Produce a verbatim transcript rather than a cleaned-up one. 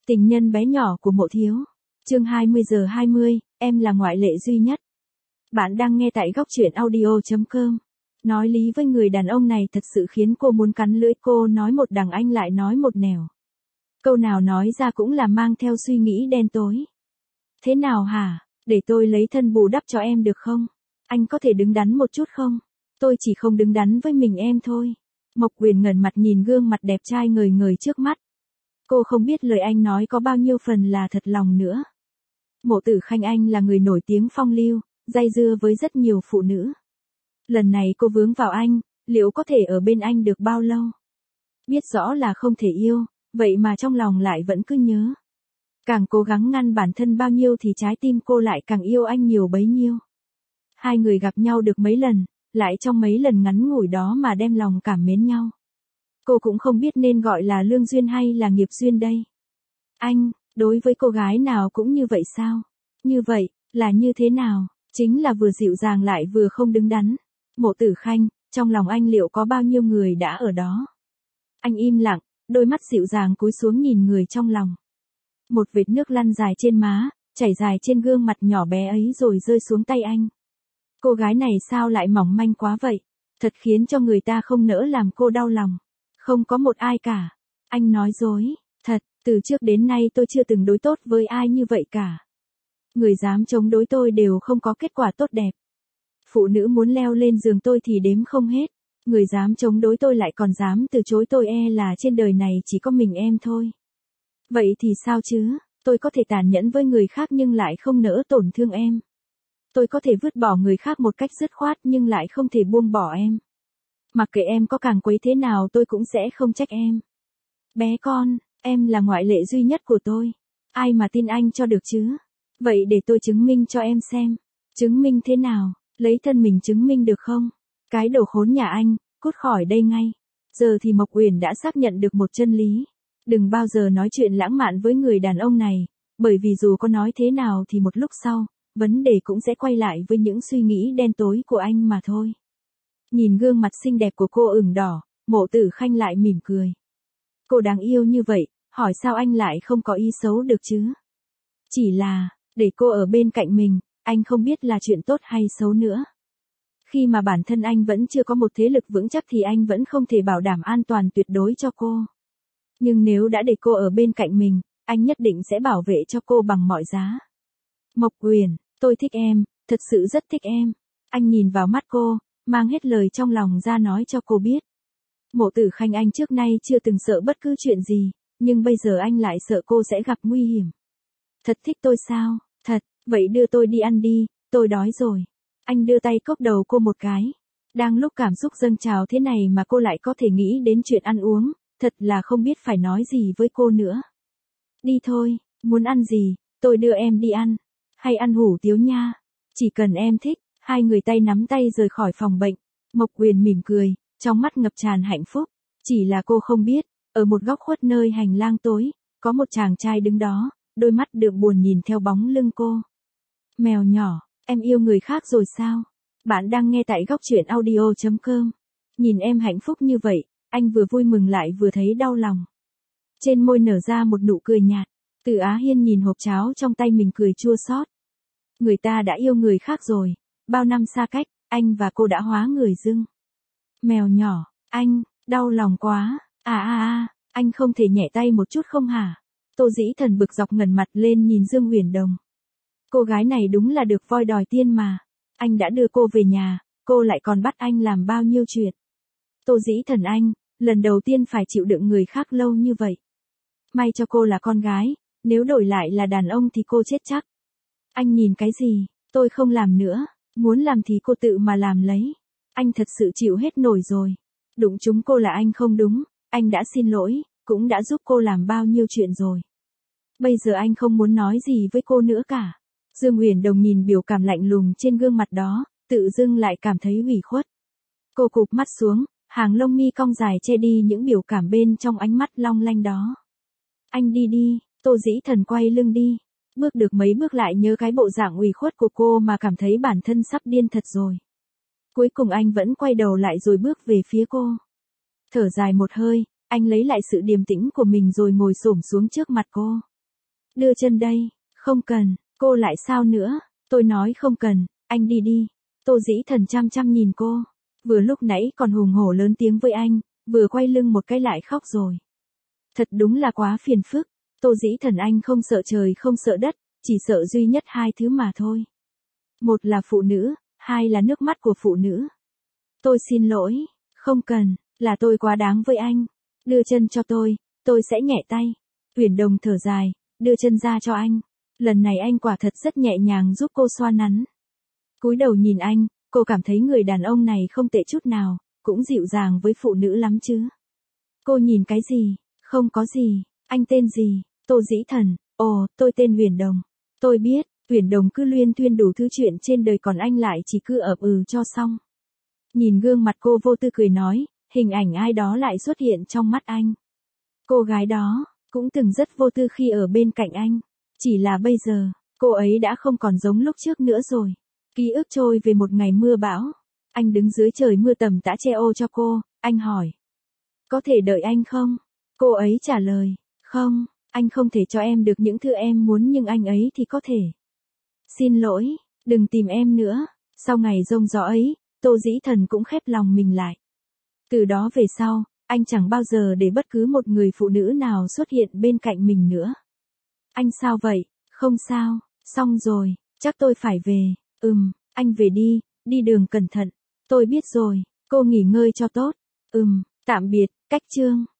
Tình nhân bé nhỏ của Mộ Thiếu. Chương hai mươi giờ hai mươi, em là ngoại lệ duy nhất. Bạn đang nghe tại góc truyện audio chấm com. Nói lý với người đàn ông này thật sự khiến cô muốn cắn lưỡi, cô nói một đằng anh lại nói một nẻo. Câu nào nói ra cũng là mang theo suy nghĩ đen tối. Thế nào hả, để tôi lấy thân bù đắp cho em được không? Anh có thể đứng đắn một chút không? Tôi chỉ không đứng đắn với mình em thôi. Mộc Quyền ngẩng mặt nhìn gương mặt đẹp trai ngời ngời trước mắt. Cô không biết lời anh nói có bao nhiêu phần là thật lòng nữa. Mộ Tử Khanh anh là người nổi tiếng phong lưu, dây dưa với rất nhiều phụ nữ. Lần này cô vướng vào anh, liệu có thể ở bên anh được bao lâu? Biết rõ là không thể yêu, vậy mà trong lòng lại vẫn cứ nhớ. Càng cố gắng ngăn bản thân bao nhiêu thì trái tim cô lại càng yêu anh nhiều bấy nhiêu. Hai người gặp nhau được mấy lần, lại trong mấy lần ngắn ngủi đó mà đem lòng cảm mến nhau. Cô cũng không biết nên gọi là lương duyên hay là nghiệp duyên đây. Anh, đối với cô gái nào cũng như vậy sao? Như vậy, là như thế nào? Chính là vừa dịu dàng lại vừa không đứng đắn. Mộ Tử Khanh, trong lòng anh liệu có bao nhiêu người đã ở đó? Anh im lặng, đôi mắt dịu dàng cúi xuống nhìn người trong lòng. Một vệt nước lăn dài trên má, chảy dài trên gương mặt nhỏ bé ấy rồi rơi xuống tay anh. Cô gái này sao lại mỏng manh quá vậy? Thật khiến cho người ta không nỡ làm cô đau lòng. Không có một ai cả. Anh nói dối. Thật, từ trước đến nay tôi chưa từng đối tốt với ai như vậy cả. Người dám chống đối tôi đều không có kết quả tốt đẹp. Phụ nữ muốn leo lên giường tôi thì đếm không hết. Người dám chống đối tôi lại còn dám từ chối tôi, e là trên đời này chỉ có mình em thôi. Vậy thì sao chứ? Tôi có thể tàn nhẫn với người khác nhưng lại không nỡ tổn thương em. Tôi có thể vứt bỏ người khác một cách dứt khoát nhưng lại không thể buông bỏ em. Mặc kệ em có càng quấy thế nào tôi cũng sẽ không trách em. Bé con, em là ngoại lệ duy nhất của tôi. Ai mà tin anh cho được chứ? Vậy để tôi chứng minh cho em xem. Chứng minh thế nào? Lấy thân mình chứng minh được không? Cái đồ khốn nhà anh, cút khỏi đây ngay. Giờ thì Mộc Uyển đã xác nhận được một chân lý. Đừng bao giờ nói chuyện lãng mạn với người đàn ông này, bởi vì dù có nói thế nào thì một lúc sau, vấn đề cũng sẽ quay lại với những suy nghĩ đen tối của anh mà thôi. Nhìn gương mặt xinh đẹp của cô ửng đỏ, Mộ Tử Khanh lại mỉm cười. Cô đáng yêu như vậy, hỏi sao anh lại không có ý xấu được chứ? Chỉ là, để cô ở bên cạnh mình, anh không biết là chuyện tốt hay xấu nữa. Khi mà bản thân anh vẫn chưa có một thế lực vững chắc thì anh vẫn không thể bảo đảm an toàn tuyệt đối cho cô. Nhưng nếu đã để cô ở bên cạnh mình, anh nhất định sẽ bảo vệ cho cô bằng mọi giá. Mộc Uyển, tôi thích em, thật sự rất thích em. Anh nhìn vào mắt cô, mang hết lời trong lòng ra nói cho cô biết. Mộ Tử Khanh anh trước nay chưa từng sợ bất cứ chuyện gì, nhưng bây giờ anh lại sợ cô sẽ gặp nguy hiểm. Thật thích tôi sao? Thật, vậy đưa tôi đi ăn đi, tôi đói rồi. Anh đưa tay cốc đầu cô một cái. Đang lúc cảm xúc dâng trào thế này mà cô lại có thể nghĩ đến chuyện ăn uống, thật là không biết phải nói gì với cô nữa. Đi thôi, muốn ăn gì, tôi đưa em đi ăn. Hay ăn hủ tiếu nha. Chỉ cần em thích. Hai người tay nắm tay rời khỏi phòng bệnh. Mộc Uyển mỉm cười, trong mắt ngập tràn hạnh phúc. Chỉ là cô không biết, ở một góc khuất nơi hành lang tối, có một chàng trai đứng đó, đôi mắt đượm buồn nhìn theo bóng lưng cô. Mèo nhỏ, em yêu người khác rồi sao? Bạn đang nghe tại góc truyện audio chấm com. Nhìn em hạnh phúc như vậy, anh vừa vui mừng lại vừa thấy đau lòng. Trên môi nở ra một nụ cười nhạt. Từ Á Hiên nhìn hộp cháo trong tay mình cười chua xót. Người ta đã yêu người khác rồi. Bao năm xa cách, anh và cô đã hóa người dưng. Mèo nhỏ, anh, đau lòng quá. À à à, anh không thể nhẹ tay một chút không hả? Tô Dĩ Thần bực dọc ngẩng mặt lên nhìn Dương Huyền Đồng. Cô gái này đúng là được voi đòi tiên mà. Anh đã đưa cô về nhà, cô lại còn bắt anh làm bao nhiêu chuyện. Tô Dĩ Thần anh, lần đầu tiên phải chịu đựng người khác lâu như vậy. May cho cô là con gái, nếu đổi lại là đàn ông thì cô chết chắc. Anh nhìn cái gì, tôi không làm nữa. Muốn làm thì cô tự mà làm lấy. Anh thật sự chịu hết nổi rồi. Đụng chúng cô là anh không đúng, anh đã xin lỗi, cũng đã giúp cô làm bao nhiêu chuyện rồi. Bây giờ anh không muốn nói gì với cô nữa cả. Dương Huyền Đồng nhìn biểu cảm lạnh lùng trên gương mặt đó, tự dưng lại cảm thấy ủy khuất. Cô cụp mắt xuống, hàng lông mi cong dài che đi những biểu cảm bên trong ánh mắt long lanh đó. Anh đi đi, Tô Dĩ Thần quay lưng đi. Bước được mấy bước lại nhớ cái bộ dạng ủy khuất của cô mà cảm thấy bản thân sắp điên thật rồi. Cuối cùng anh vẫn quay đầu lại rồi bước về phía cô. Thở dài một hơi, anh lấy lại sự điềm tĩnh của mình rồi ngồi xổm xuống trước mặt cô. Đưa chân đây. Không cần, cô lại sao nữa? Tôi nói không cần, anh đi đi. Tô Dĩ Thần chăm chăm nhìn cô. Vừa lúc nãy còn hùng hổ lớn tiếng với anh, vừa quay lưng một cái lại khóc rồi. Thật đúng là quá phiền phức. Tô Dĩ Thần anh không sợ trời không sợ đất, chỉ sợ duy nhất hai thứ mà thôi. Một là phụ nữ, hai là nước mắt của phụ nữ. Tôi xin lỗi, không cần, là tôi quá đáng với anh. Đưa chân cho tôi, tôi sẽ nhẹ tay. Uyển Đồng thở dài, đưa chân ra cho anh. Lần này anh quả thật rất nhẹ nhàng giúp cô xoa nắn. Cúi đầu nhìn anh, cô cảm thấy người đàn ông này không tệ chút nào, cũng dịu dàng với phụ nữ lắm chứ. Cô nhìn cái gì? Không có gì. Anh tên gì? Tô Dĩ Thần. Ồ, tôi tên Uyển Đồng. Tôi biết, Uyển Đồng cứ luyên thuyên đủ thứ chuyện trên đời còn anh lại chỉ cứ ậm ừ cho xong. Nhìn gương mặt cô vô tư cười nói, hình ảnh ai đó lại xuất hiện trong mắt anh. Cô gái đó, cũng từng rất vô tư khi ở bên cạnh anh. Chỉ là bây giờ, cô ấy đã không còn giống lúc trước nữa rồi. Ký ức trôi về một ngày mưa bão. Anh đứng dưới trời mưa tầm tã che ô cho cô, anh hỏi. Có thể đợi anh không? Cô ấy trả lời, không, anh không thể cho em được những thứ em muốn nhưng anh ấy thì có thể. Xin lỗi, đừng tìm em nữa. Sau ngày giông gió ấy, Tô Dĩ Thần cũng khép lòng mình lại. Từ đó về sau, anh chẳng bao giờ để bất cứ một người phụ nữ nào xuất hiện bên cạnh mình nữa. Anh sao vậy? Không sao, xong rồi, chắc tôi phải về. Ừm, anh về đi, đi đường cẩn thận. Tôi biết rồi, cô nghỉ ngơi cho tốt. Ừm, tạm biệt, cách chương.